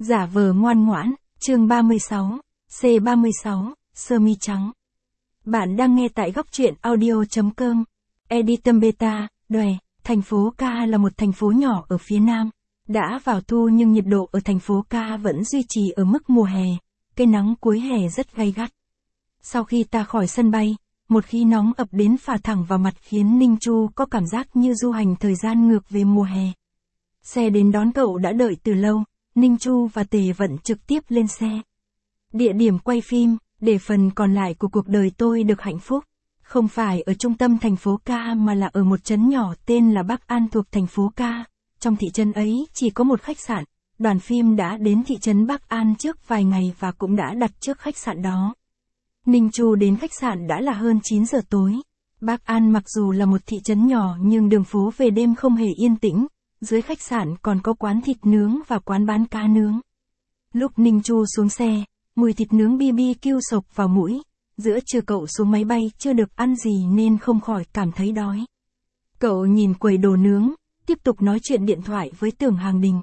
Giả vờ ngoan ngoãn, chương 36, C36, sơ mi trắng. Bạn đang nghe tại góc truyện audio.com. Editum Beta, Đòe, thành phố Ca là một thành phố nhỏ ở phía nam. Đã vào thu nhưng nhiệt độ ở thành phố Ca vẫn duy trì ở mức mùa hè, cây nắng cuối hè rất gay gắt. Sau khi ta khỏi sân bay, một khí nóng ập đến phả thẳng vào mặt khiến Ninh Chu có cảm giác như du hành thời gian ngược về mùa hè. Xe đến đón cậu đã đợi từ lâu, Ninh Chu và Tề Vận trực tiếp lên xe. Địa điểm quay phim, để phần còn lại của cuộc đời tôi được hạnh phúc, không phải ở trung tâm thành phố Ca mà là ở một trấn nhỏ tên là Bắc An thuộc thành phố Ca. Trong thị trấn ấy chỉ có một khách sạn, đoàn phim đã đến thị trấn Bắc An trước vài ngày và cũng đã đặt trước khách sạn đó. Ninh Chu đến khách sạn đã là hơn 9 giờ tối. Bắc An mặc dù là một thị trấn nhỏ nhưng đường phố về đêm không hề yên tĩnh, dưới khách sạn còn có quán thịt nướng và quán bán cá nướng. Lúc Ninh Chu xuống xe, mùi thịt nướng BBQ sộc vào mũi, giữa trưa cậu xuống máy bay chưa được ăn gì nên không khỏi cảm thấy đói. Cậu nhìn quầy đồ nướng, tiếp tục nói chuyện điện thoại với Tưởng Hàng Đình.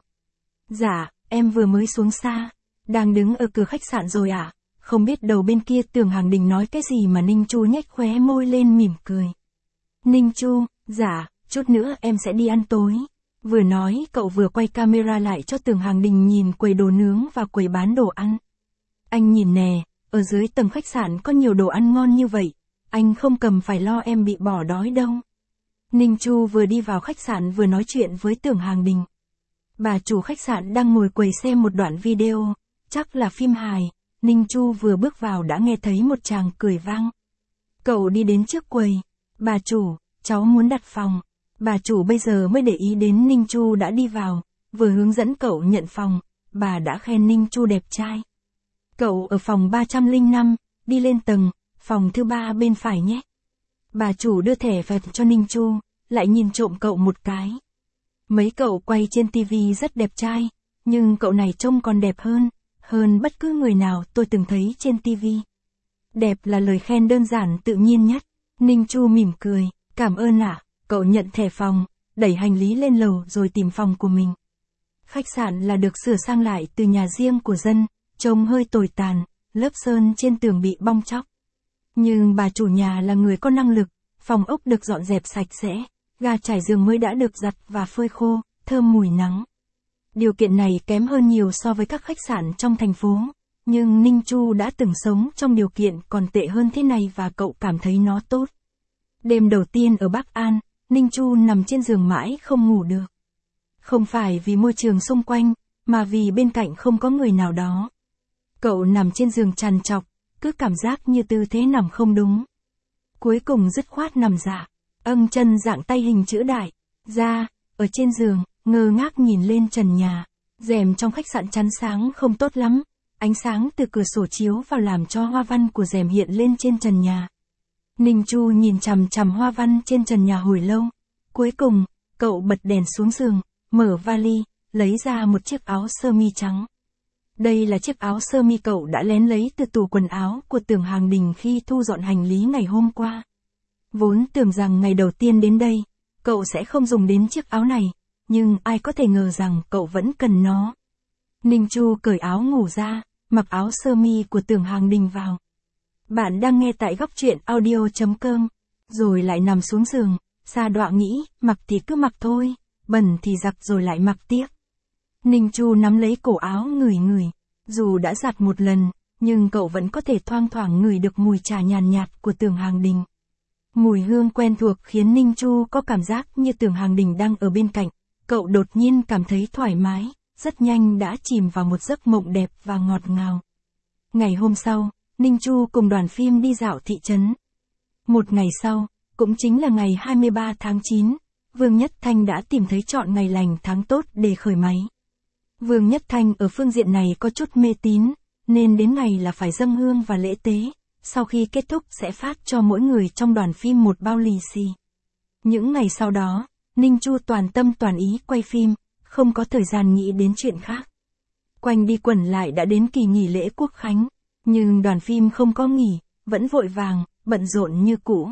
Dạ, em vừa mới xuống xa, đang đứng ở cửa khách sạn rồi ạ. Không biết đầu bên kia Tưởng Hàng Đình nói cái gì mà Ninh Chu nhếch khóe môi lên mỉm cười. Ninh Chu, dạ, chút nữa em sẽ đi ăn tối. Vừa nói cậu vừa quay camera lại cho Tưởng Hàng Đình nhìn quầy đồ nướng và quầy bán đồ ăn. Anh nhìn nè, ở dưới tầng khách sạn có nhiều đồ ăn ngon như vậy, anh không cần phải lo em bị bỏ đói đâu. Ninh Chu vừa đi vào khách sạn vừa nói chuyện với Tưởng Hàng Đình. Bà chủ khách sạn đang ngồi quầy xem một đoạn video, chắc là phim hài. Ninh Chu vừa bước vào đã nghe thấy một tràng cười vang. Cậu đi đến trước quầy. Bà chủ, cháu muốn đặt phòng. Bà chủ bây giờ mới để ý đến Ninh Chu đã đi vào, vừa hướng dẫn cậu nhận phòng, bà đã khen Ninh Chu đẹp trai. Cậu ở phòng 305, đi lên tầng, phòng thứ 3 bên phải nhé. Bà chủ đưa thẻ phật cho Ninh Chu, lại nhìn trộm cậu một cái. Mấy cậu quay trên tivi rất đẹp trai, nhưng cậu này trông còn đẹp hơn bất cứ người nào tôi từng thấy trên tivi. Đẹp là lời khen đơn giản tự nhiên nhất. Ninh Chu mỉm cười, cảm ơn ạ. Cậu nhận thẻ phòng, đẩy hành lý lên lầu rồi tìm phòng của mình. Khách sạn là được sửa sang lại từ nhà riêng của dân, trông hơi tồi tàn, lớp sơn trên tường bị bong tróc. Nhưng bà chủ nhà là người có năng lực, phòng ốc được dọn dẹp sạch sẽ, ga trải giường mới đã được giặt và phơi khô, thơm mùi nắng. Điều kiện này kém hơn nhiều so với các khách sạn trong thành phố, nhưng Ninh Chu đã từng sống trong điều kiện còn tệ hơn thế này và cậu cảm thấy nó tốt. Đêm đầu tiên ở Bắc An, Ninh Chu nằm trên giường mãi không ngủ được. Không phải vì môi trường xung quanh, mà vì bên cạnh không có người nào đó. Cậu nằm trên giường trằn trọc, cứ cảm giác như tư thế nằm không đúng. Cuối cùng dứt khoát nằm dạ, chân dạng tay hình chữ đại, ra, ở trên giường, ngơ ngác nhìn lên trần nhà. Rèm trong khách sạn chắn sáng không tốt lắm, ánh sáng từ cửa sổ chiếu vào làm cho hoa văn của rèm hiện lên trên trần nhà. Ninh Chu nhìn chằm chằm hoa văn trên trần nhà hồi lâu. Cuối cùng, cậu bật đèn xuống giường, mở vali, lấy ra một chiếc áo sơ mi trắng. Đây là chiếc áo sơ mi cậu đã lén lấy từ tủ quần áo của Tưởng Hàng Đình khi thu dọn hành lý ngày hôm qua. Vốn tưởng rằng ngày đầu tiên đến đây, cậu sẽ không dùng đến chiếc áo này, nhưng ai có thể ngờ rằng cậu vẫn cần nó. Ninh Chu cởi áo ngủ ra, mặc áo sơ mi của Tưởng Hàng Đình vào. Bạn đang nghe tại góc truyện audio.com, rồi lại nằm xuống giường, xa đọa nghĩ, mặc thì cứ mặc thôi, bẩn thì giặt rồi lại mặc tiếp. Ninh Chu nắm lấy cổ áo ngửi, dù đã giặt một lần, nhưng cậu vẫn có thể thoang thoảng ngửi được mùi trà nhàn nhạt của Tưởng Hàng Đình. Mùi hương quen thuộc khiến Ninh Chu có cảm giác như Tưởng Hàng Đình đang ở bên cạnh, cậu đột nhiên cảm thấy thoải mái, rất nhanh đã chìm vào một giấc mộng đẹp và ngọt ngào. Ngày hôm sau, Ninh Chu cùng đoàn phim đi dạo thị trấn. Một ngày sau, cũng chính là ngày 23 tháng 9, Vương Nhất Thanh đã tìm thấy chọn ngày lành tháng tốt để khởi máy. Vương Nhất Thanh ở phương diện này có chút mê tín, nên đến ngày là phải dâng hương và lễ tế, sau khi kết thúc sẽ phát cho mỗi người trong đoàn phim một bao lì xì. Những ngày sau đó, Ninh Chu toàn tâm toàn ý quay phim, không có thời gian nghĩ đến chuyện khác. Quanh đi quẩn lại đã đến kỳ nghỉ lễ Quốc khánh, nhưng đoàn phim không có nghỉ, vẫn vội vàng, bận rộn như cũ.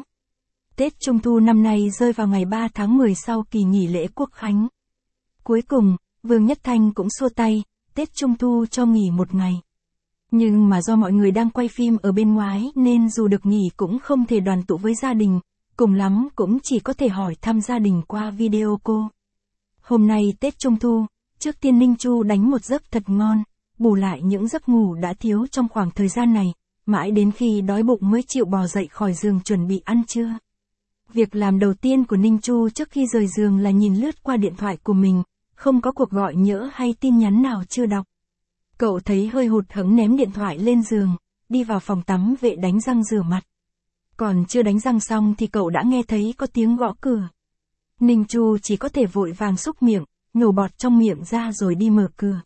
Tết Trung thu năm nay rơi vào ngày 3 tháng 10 sau kỳ nghỉ lễ Quốc khánh. Cuối cùng, Vương Nhất Thanh cũng xua tay, Tết Trung Thu cho nghỉ một ngày. Nhưng mà do mọi người đang quay phim ở bên ngoài nên dù được nghỉ cũng không thể đoàn tụ với gia đình, cùng lắm cũng chỉ có thể hỏi thăm gia đình qua video call. Hôm nay Tết Trung Thu, trước tiên Ninh Chu đánh một giấc thật ngon, bù lại những giấc ngủ đã thiếu trong khoảng thời gian này, mãi đến khi đói bụng mới chịu bò dậy khỏi giường chuẩn bị ăn trưa. Việc làm đầu tiên của Ninh Chu trước khi rời giường là nhìn lướt qua điện thoại của mình, không có cuộc gọi nhỡ hay tin nhắn nào chưa đọc. Cậu thấy hơi hụt hẫng ném điện thoại lên giường, đi vào phòng tắm vệ đánh răng rửa mặt. Còn chưa đánh răng xong thì cậu đã nghe thấy có tiếng gõ cửa. Ninh Chu chỉ có thể vội vàng xúc miệng, nhổ bọt trong miệng ra rồi đi mở cửa.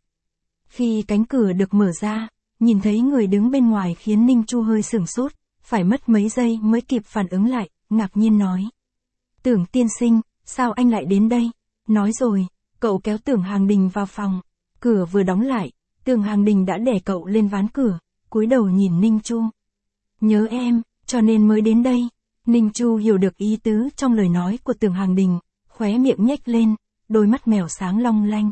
Khi cánh cửa được mở ra, nhìn thấy người đứng bên ngoài khiến Ninh Chu hơi sửng sốt, phải mất mấy giây mới kịp phản ứng lại, ngạc nhiên nói. Tưởng tiên sinh, sao anh lại đến đây? Nói rồi, cậu kéo Tưởng Hàng Đình vào phòng. Cửa vừa đóng lại, Tưởng Hàng Đình đã đè cậu lên ván cửa, cúi đầu nhìn Ninh Chu. Nhớ em, cho nên mới đến đây. Ninh Chu hiểu được ý tứ trong lời nói của Tưởng Hàng Đình, khóe miệng nhếch lên, đôi mắt mèo sáng long lanh.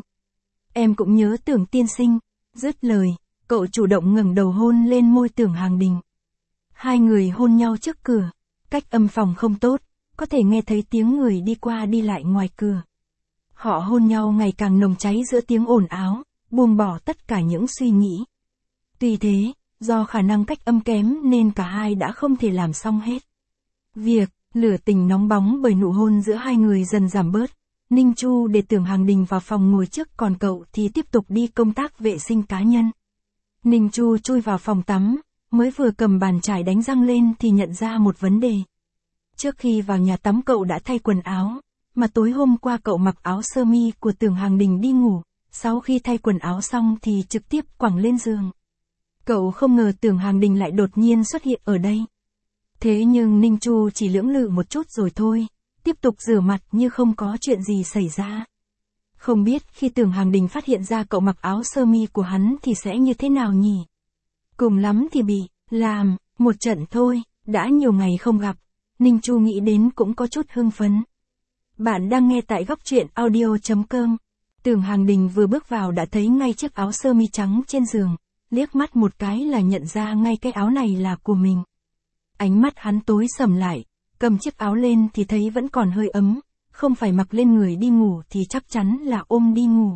Em cũng nhớ Tưởng tiên sinh. Dứt lời, cậu chủ động ngẩng đầu hôn lên môi Tưởng Hàng Đình. Hai người hôn nhau trước cửa, cách âm phòng không tốt, có thể nghe thấy tiếng người đi qua đi lại ngoài cửa. Họ hôn nhau ngày càng nồng cháy giữa tiếng ồn ào, buông bỏ tất cả những suy nghĩ. Tuy thế, do khả năng cách âm kém nên cả hai đã không thể làm xong hết. Việc, lửa tình nóng bóng bởi nụ hôn giữa hai người dần giảm bớt. Ninh Chu để Tưởng Hàng Đình vào phòng ngồi trước còn cậu thì tiếp tục đi công tác vệ sinh cá nhân. Ninh Chu chui vào phòng tắm, mới vừa cầm bàn chải đánh răng lên thì nhận ra một vấn đề. Trước khi vào nhà tắm cậu đã thay quần áo, mà tối hôm qua cậu mặc áo sơ mi của Tưởng Hàng Đình đi ngủ, sau khi thay quần áo xong thì trực tiếp quẳng lên giường. Cậu không ngờ Tưởng Hàng Đình lại đột nhiên xuất hiện ở đây. Thế nhưng Ninh Chu chỉ lưỡng lự một chút rồi thôi, tiếp tục rửa mặt như không có chuyện gì xảy ra. Không biết khi Tưởng Hàng Đình phát hiện ra cậu mặc áo sơ mi của hắn thì sẽ như thế nào nhỉ? Cùng lắm thì bị làm một trận thôi, đã nhiều ngày không gặp, Ninh Chu nghĩ đến cũng có chút hưng phấn. Bạn đang nghe tại góc truyện audio.com. Tưởng Hàng Đình vừa bước vào đã thấy ngay chiếc áo sơ mi trắng trên giường, liếc mắt một cái là nhận ra ngay cái áo này là của mình. Ánh mắt hắn tối sầm lại, cầm chiếc áo lên thì thấy vẫn còn hơi ấm, không phải mặc lên người đi ngủ thì chắc chắn là ôm đi ngủ.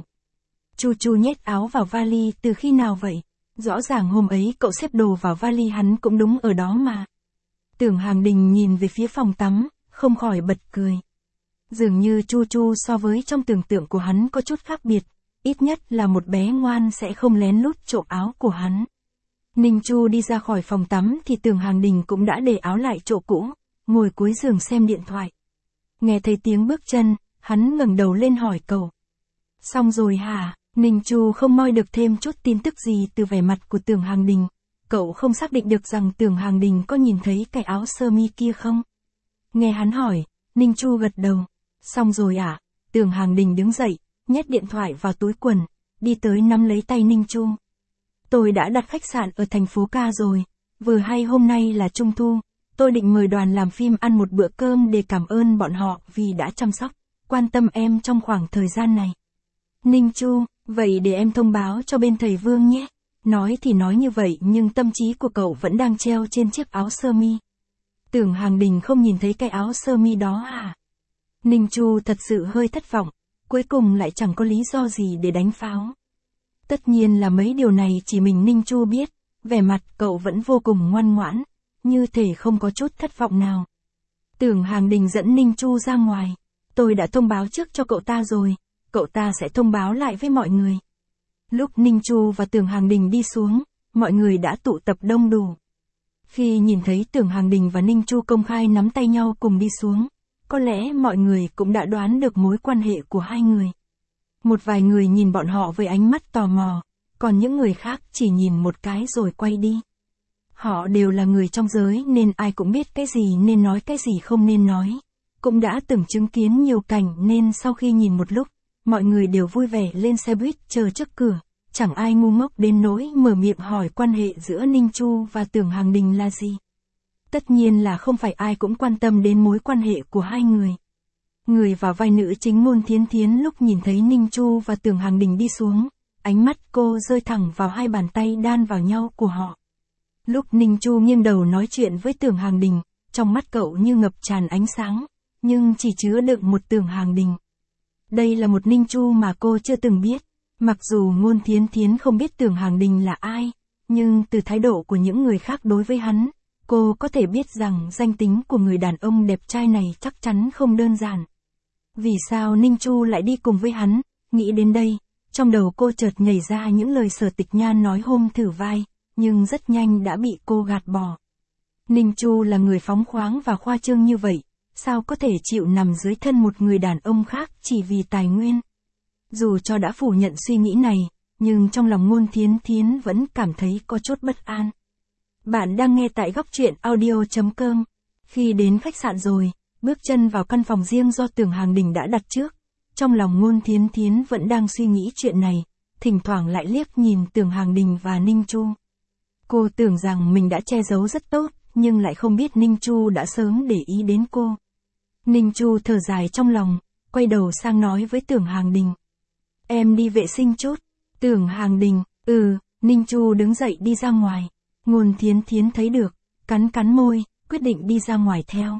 Chu nhét áo vào vali từ khi nào vậy? Rõ ràng hôm ấy cậu xếp đồ vào vali hắn cũng đúng ở đó mà. Tưởng Hàng Đình nhìn về phía phòng tắm, không khỏi bật cười. Dường như Chu so với trong tưởng tượng của hắn có chút khác biệt, ít nhất là một bé ngoan sẽ không lén lút trộm áo của hắn. Ninh Chu đi ra khỏi phòng tắm thì Tưởng Hàng Đình cũng đã để áo lại chỗ cũ, ngồi cuối giường xem điện thoại. Nghe thấy tiếng bước chân, hắn ngẩng đầu lên hỏi cậu. Xong rồi hả? Ninh Chu không moi được thêm chút tin tức gì từ vẻ mặt của Tưởng Hàng Đình. Cậu không xác định được rằng Tưởng Hàng Đình có nhìn thấy cái áo sơ mi kia không? Nghe hắn hỏi, Ninh Chu gật đầu. Xong rồi à? Tưởng Hàng Đình đứng dậy, nhét điện thoại vào túi quần, đi tới nắm lấy tay Ninh Chu. Tôi đã đặt khách sạn ở thành phố Ca rồi, vừa hay hôm nay là Trung Thu, tôi định mời đoàn làm phim ăn một bữa cơm để cảm ơn bọn họ vì đã chăm sóc, quan tâm em trong khoảng thời gian này. Ninh Chu, vậy để em thông báo cho bên thầy Vương nhé. Nói thì nói như vậy nhưng tâm trí của cậu vẫn đang treo trên chiếc áo sơ mi. Tưởng Hàng Đình không nhìn thấy cái áo sơ mi đó à? Ninh Chu thật sự hơi thất vọng, cuối cùng lại chẳng có lý do gì để đánh pháo. Tất nhiên là mấy điều này chỉ mình Ninh Chu biết, vẻ mặt cậu vẫn vô cùng ngoan ngoãn, như thể không có chút thất vọng nào. Tưởng Hàng Đình dẫn Ninh Chu ra ngoài. Tôi đã thông báo trước cho cậu ta rồi, cậu ta sẽ thông báo lại với mọi người. Lúc Ninh Chu và Tưởng Hàng Đình đi xuống, mọi người đã tụ tập đông đủ. Khi nhìn thấy Tưởng Hàng Đình và Ninh Chu công khai nắm tay nhau cùng đi xuống, có lẽ mọi người cũng đã đoán được mối quan hệ của hai người. Một vài người nhìn bọn họ với ánh mắt tò mò, còn những người khác chỉ nhìn một cái rồi quay đi. Họ đều là người trong giới nên ai cũng biết cái gì nên nói cái gì không nên nói. Cũng đã từng chứng kiến nhiều cảnh nên sau khi nhìn một lúc, mọi người đều vui vẻ lên xe buýt chờ trước cửa. Chẳng ai ngu ngốc đến nỗi mở miệng hỏi quan hệ giữa Ninh Chu và Tưởng Hàng Đình là gì. Tất nhiên là không phải ai cũng quan tâm đến mối quan hệ của hai người. Người vào vai nữ chính Môn Thiến Thiến lúc nhìn thấy Ninh Chu và Tưởng Hàng Đình đi xuống, ánh mắt cô rơi thẳng vào hai bàn tay đan vào nhau của họ. Lúc Ninh Chu nghiêng đầu nói chuyện với Tưởng Hàng Đình, trong mắt cậu như ngập tràn ánh sáng, nhưng chỉ chứa đựng một Tưởng Hàng Đình. Đây là một Ninh Chu mà cô chưa từng biết. Mặc dù Ngôn Thiến Thiến không biết Tưởng Hàng Đình là ai, nhưng từ thái độ của những người khác đối với hắn, cô có thể biết rằng danh tính của người đàn ông đẹp trai này chắc chắn không đơn giản. Vì sao Ninh Chu lại đi cùng với hắn? Nghĩ đến đây, trong đầu cô chợt nhảy ra những lời Sở Tịch Nhan nói hôm thử vai, nhưng rất nhanh đã bị cô gạt bỏ. Ninh Chu là người phóng khoáng và khoa trương như vậy, sao có thể chịu nằm dưới thân một người đàn ông khác chỉ vì tài nguyên? Dù cho đã phủ nhận suy nghĩ này, nhưng trong lòng Ngôn Thiến Thiến vẫn cảm thấy có chút bất an. Bạn đang nghe tại góc truyện audio.com. Khi đến khách sạn rồi, bước chân vào căn phòng riêng do Tưởng Hàng Đình đã đặt trước, trong lòng Ngôn Thiến Thiến vẫn đang suy nghĩ chuyện này, thỉnh thoảng lại liếc nhìn Tưởng Hàng Đình và Ninh Chu. Cô tưởng rằng mình đã che giấu rất tốt, nhưng lại không biết Ninh Chu đã sớm để ý đến cô. Ninh Chu thở dài trong lòng, quay đầu sang nói với Tưởng Hàng Đình. Em đi vệ sinh chút. Tưởng Hàng Đình, Ninh Chu đứng dậy đi ra ngoài. Ngôn Thiến Thiến thấy được, cắn cắn môi, quyết định đi ra ngoài theo.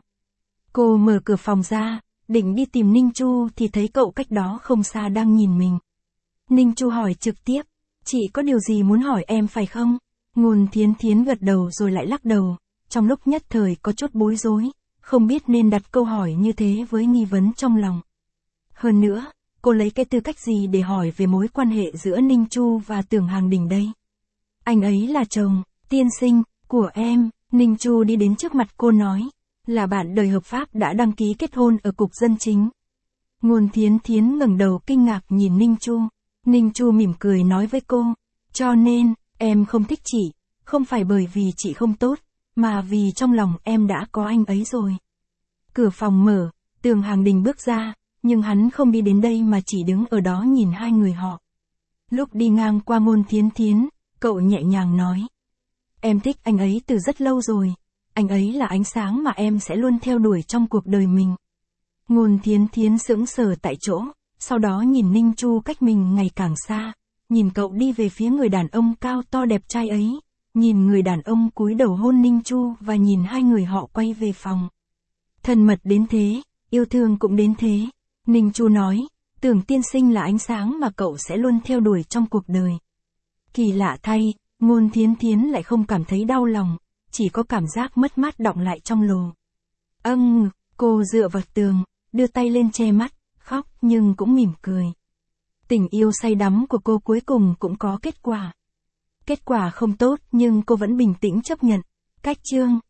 Cô mở cửa phòng ra, định đi tìm Ninh Chu thì thấy cậu cách đó không xa đang nhìn mình. Ninh Chu hỏi trực tiếp, chị có điều gì muốn hỏi em phải không? Ngôn Thiến Thiến gật đầu rồi lại lắc đầu, trong lúc nhất thời có chút bối rối, không biết nên đặt câu hỏi như thế với nghi vấn trong lòng. Hơn nữa, cô lấy cái tư cách gì để hỏi về mối quan hệ giữa Ninh Chu và Tưởng Hàng Đình đây? Anh ấy là chồng, tiên sinh, của em. Ninh Chu đi đến trước mặt cô nói, là bạn đời hợp pháp đã đăng ký kết hôn ở cục dân chính. Ngôn Thiến Thiến ngẩng đầu kinh ngạc nhìn Ninh Chu. Ninh Chu mỉm cười nói với cô, cho nên, em không thích chị, không phải bởi vì chị không tốt, mà vì trong lòng em đã có anh ấy rồi. Cửa phòng mở, Tưởng Hàng Đình bước ra, nhưng hắn không đi đến đây mà chỉ đứng ở đó nhìn hai người họ. Lúc đi ngang qua Ngôn Thiến Thiến, cậu nhẹ nhàng nói, em thích anh ấy từ rất lâu rồi, anh ấy là ánh sáng mà em sẽ luôn theo đuổi trong cuộc đời mình. Ngôn Thiến Thiến sững sờ tại chỗ, sau đó nhìn Ninh Chu cách mình ngày càng xa, nhìn cậu đi về phía người đàn ông cao to đẹp trai ấy, nhìn người đàn ông cúi đầu hôn Ninh Chu và nhìn hai người họ quay về phòng. Thân mật đến thế, yêu thương cũng đến thế. Ninh Chu nói, Tưởng tiên sinh là ánh sáng mà cậu sẽ luôn theo đuổi trong cuộc đời. Kỳ lạ thay, Ngôn Thiến Thiến lại không cảm thấy đau lòng, chỉ có cảm giác mất mát đọng lại trong lồ. Cô dựa vào tường, đưa tay lên che mắt, khóc nhưng cũng mỉm cười. Tình yêu say đắm của cô cuối cùng cũng có kết quả. Kết quả không tốt nhưng cô vẫn bình tĩnh chấp nhận. Cách chương